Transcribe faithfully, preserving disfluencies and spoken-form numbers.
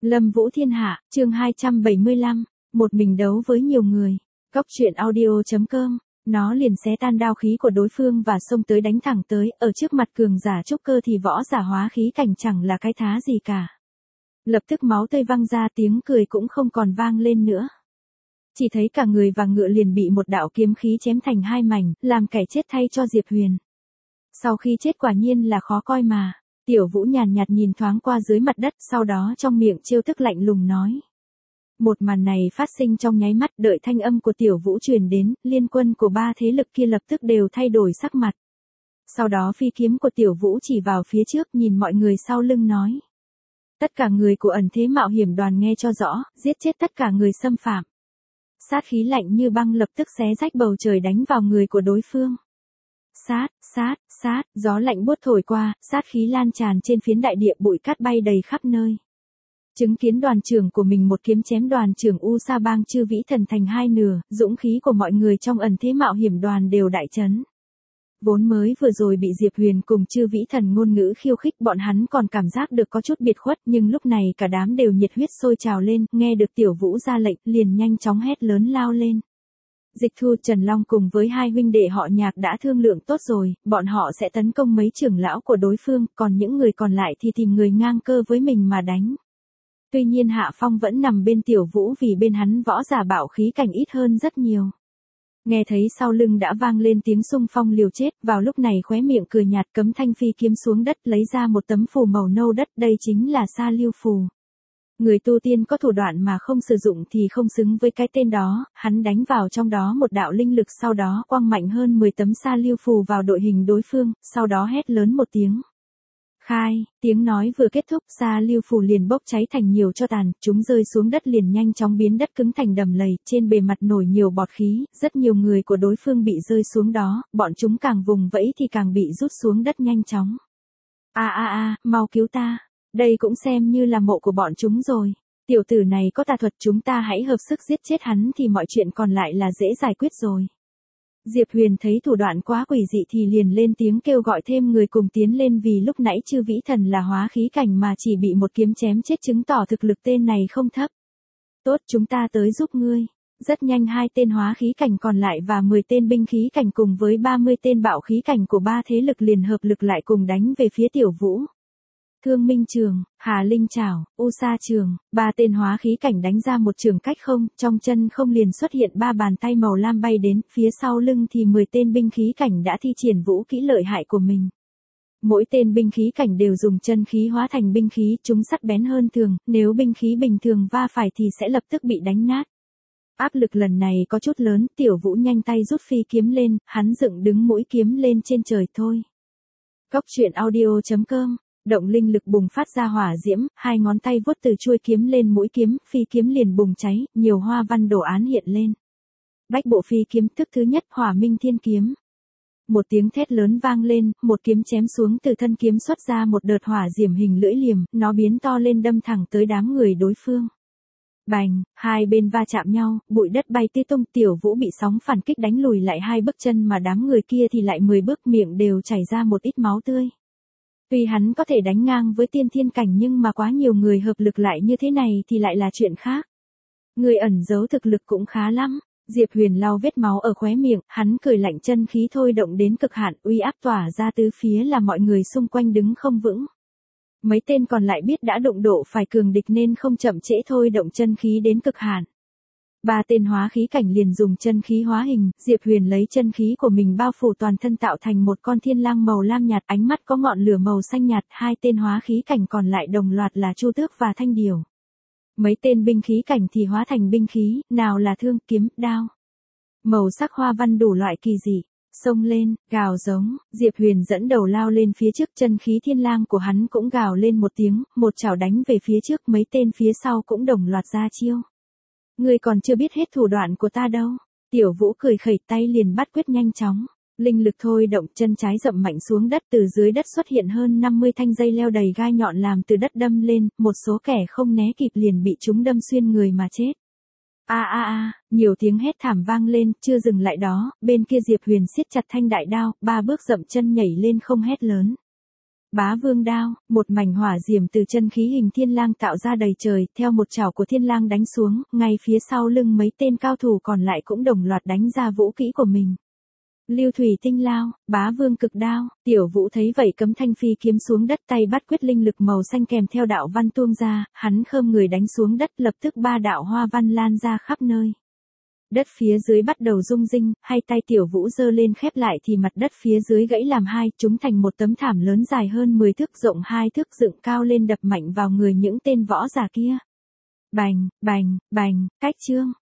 Lâm Vũ Thiên Hạ, chương hai trăm bảy mươi lăm, một mình đấu với nhiều người. Cóc truyện audio chấm com, nó liền xé tan đao khí của đối phương và xông tới đánh thẳng tới, ở trước mặt cường giả trúc cơ thì võ giả hóa khí cảnh chẳng là cái thá gì cả. Lập tức máu tươi văng ra, tiếng cười cũng không còn vang lên nữa. Chỉ thấy cả người và ngựa liền bị một đạo kiếm khí chém thành hai mảnh, làm kẻ chết thay cho Diệp Huyền. Sau khi chết quả nhiên là khó coi mà. Tiểu Vũ nhàn nhạt nhìn thoáng qua dưới mặt đất, sau đó trong miệng trêu tức lạnh lùng nói. Một màn này phát sinh trong nháy mắt, đợi thanh âm của Tiểu Vũ truyền đến, liên quân của ba thế lực kia lập tức đều thay đổi sắc mặt. Sau đó phi kiếm của Tiểu Vũ chỉ vào phía trước, nhìn mọi người sau lưng nói. Tất cả người của ẩn thế mạo hiểm đoàn nghe cho rõ, giết chết tất cả người xâm phạm. Sát khí lạnh như băng lập tức xé rách bầu trời đánh vào người của đối phương. Sát, sát, sát, gió lạnh buốt thổi qua, sát khí lan tràn trên phiến đại địa, bụi cát bay đầy khắp nơi. Chứng kiến đoàn trưởng của mình một kiếm chém đoàn trưởng U Sa Bang Chư Vĩ Thần thành hai nửa, dũng khí của mọi người trong ẩn thế mạo hiểm đoàn đều đại chấn. Vốn mới vừa rồi bị Diệp Huyền cùng Chư Vĩ Thần ngôn ngữ khiêu khích, bọn hắn còn cảm giác được có chút biệt khuất, nhưng lúc này cả đám đều nhiệt huyết sôi trào lên, nghe được Tiểu Vũ ra lệnh, liền nhanh chóng hét lớn lao lên. Dịch Thu, Trần Long cùng với hai huynh đệ họ Nhạc đã thương lượng tốt rồi, bọn họ sẽ tấn công mấy trưởng lão của đối phương, còn những người còn lại thì tìm người ngang cơ với mình mà đánh. Tuy nhiên hạ phong vẫn nằm bên Tiểu Vũ vì bên hắn võ giả bạo khí cảnh ít hơn rất nhiều. Nghe thấy sau lưng đã vang lên tiếng xung phong liều chết, vào lúc này khóe miệng cười nhạt, cấm thanh phi kiếm xuống đất, lấy ra một tấm phù màu nâu đất, đây chính là Sa Lưu Phù. Người tu tiên có thủ đoạn mà không sử dụng thì không xứng với cái tên đó, hắn đánh vào trong đó một đạo linh lực, sau đó quăng mạnh hơn mười tấm Sa Lưu Phù vào đội hình đối phương, sau đó hét lớn một tiếng. Khai, tiếng nói vừa kết thúc, Sa Lưu Phù liền bốc cháy thành nhiều tro tàn, chúng rơi xuống đất liền nhanh chóng biến đất cứng thành đầm lầy, trên bề mặt nổi nhiều bọt khí, rất nhiều người của đối phương bị rơi xuống đó, bọn chúng càng vùng vẫy thì càng bị rút xuống đất nhanh chóng. A a a, mau cứu ta, đây cũng xem như là mộ của bọn chúng rồi. Tiểu tử này có tà thuật, chúng ta hãy hợp sức giết chết hắn thì mọi chuyện còn lại là dễ giải quyết rồi. Diệp Huyền thấy thủ đoạn quá quỷ dị thì liền lên tiếng kêu gọi thêm người cùng tiến lên, vì lúc nãy Chư Vĩ Thần là hóa khí cảnh mà chỉ bị một kiếm chém chết chứng tỏ thực lực tên này không thấp. Tốt, chúng ta tới giúp ngươi. Rất nhanh hai tên hóa khí cảnh còn lại và mười tên binh khí cảnh cùng với ba mươi tên bạo khí cảnh của ba thế lực liền hợp lực lại cùng đánh về phía Tiểu Vũ. Thương Minh Trường, Hà Linh Trảo, U Sa Trường, ba tên hóa khí cảnh đánh ra một trường cách không, trong chân không liền xuất hiện ba bàn tay màu lam bay đến, phía sau lưng thì mười tên binh khí cảnh đã thi triển vũ kỹ lợi hại của mình. Mỗi tên binh khí cảnh đều dùng chân khí hóa thành binh khí, chúng sắc bén hơn thường, nếu binh khí bình thường va phải thì sẽ lập tức bị đánh nát. Áp lực lần này có chút lớn, Tiểu Vũ nhanh tay rút phi kiếm lên, hắn dựng đứng mũi kiếm lên trên trời thôi. Cóc truyện audio chấm com. Động linh lực bùng phát ra hỏa diễm, hai ngón tay vuốt từ chuôi kiếm lên mũi kiếm, phi kiếm liền bùng cháy, nhiều hoa văn đồ án hiện lên. Bách bộ phi kiếm thức thứ nhất, Hỏa Minh Thiên Kiếm. Một tiếng thét lớn vang lên, một kiếm chém xuống, từ thân kiếm xuất ra một đợt hỏa diễm hình lưỡi liềm, nó biến to lên đâm thẳng tới đám người đối phương. Bành, hai bên va chạm nhau, bụi đất bay tía tung, Tiểu Vũ bị sóng phản kích đánh lùi lại hai bước chân mà đám người kia thì lại mười bước, miệng đều chảy ra một ít máu tươi. Tuy hắn có thể đánh ngang với tiên thiên cảnh nhưng mà quá nhiều người hợp lực lại như thế này thì lại là chuyện khác. Người ẩn giấu thực lực cũng khá lắm. Diệp Huyền lau vết máu ở khóe miệng, hắn cười lạnh, chân khí thôi động đến cực hạn, uy áp tỏa ra tứ phía là mọi người xung quanh đứng không vững. Mấy tên còn lại biết đã đụng độ phải cường địch nên không chậm trễ thôi động chân khí đến cực hạn. Ba tên hóa khí cảnh liền dùng chân khí hóa hình, Diệp Huyền lấy chân khí của mình bao phủ toàn thân tạo thành một con thiên lang màu lam nhạt, ánh mắt có ngọn lửa màu xanh nhạt, hai tên hóa khí cảnh còn lại đồng loạt là Chu Tước và Thanh Điểu. Mấy tên binh khí cảnh thì hóa thành binh khí, nào là thương, kiếm, đao. Màu sắc hoa văn đủ loại kỳ dị, xông lên, gào giống, Diệp Huyền dẫn đầu lao lên phía trước, chân khí thiên lang của hắn cũng gào lên một tiếng, một chảo đánh về phía trước, mấy tên phía sau cũng đồng loạt ra chiêu. Ngươi còn chưa biết hết thủ đoạn của ta đâu. Tiểu Vũ cười khẩy, tay liền bắt quyết nhanh chóng. Linh lực thôi động, chân trái dậm mạnh xuống đất, từ dưới đất xuất hiện hơn năm mươi thanh dây leo đầy gai nhọn làm từ đất đâm lên, một số kẻ không né kịp liền bị chúng đâm xuyên người mà chết. A a a, nhiều tiếng hét thảm vang lên, chưa dừng lại đó, bên kia Diệp Huyền siết chặt thanh đại đao, ba bước dậm chân nhảy lên không hét lớn. Bá vương đao, một mảnh hỏa diệm từ chân khí hình thiên lang tạo ra đầy trời, theo một chảo của thiên lang đánh xuống, ngay phía sau lưng mấy tên cao thủ còn lại cũng đồng loạt đánh ra vũ kỹ của mình. Lưu thủy tinh lao, bá vương cực đao, tiểu vũ thấy vậy cấm thanh phi kiếm xuống đất, tay bắt quyết linh lực màu xanh kèm theo đạo văn tuôn ra, hắn khom người đánh xuống đất, lập tức ba đạo hoa văn lan ra khắp nơi. Đất phía dưới bắt đầu rung rinh, hai tay tiểu vũ giơ lên khép lại thì mặt đất phía dưới gãy làm hai, chúng thành một tấm thảm lớn dài hơn mười thước, rộng hai thước, dựng cao lên đập mạnh vào người những tên võ giả kia. Bành, bành, bành, cách chương.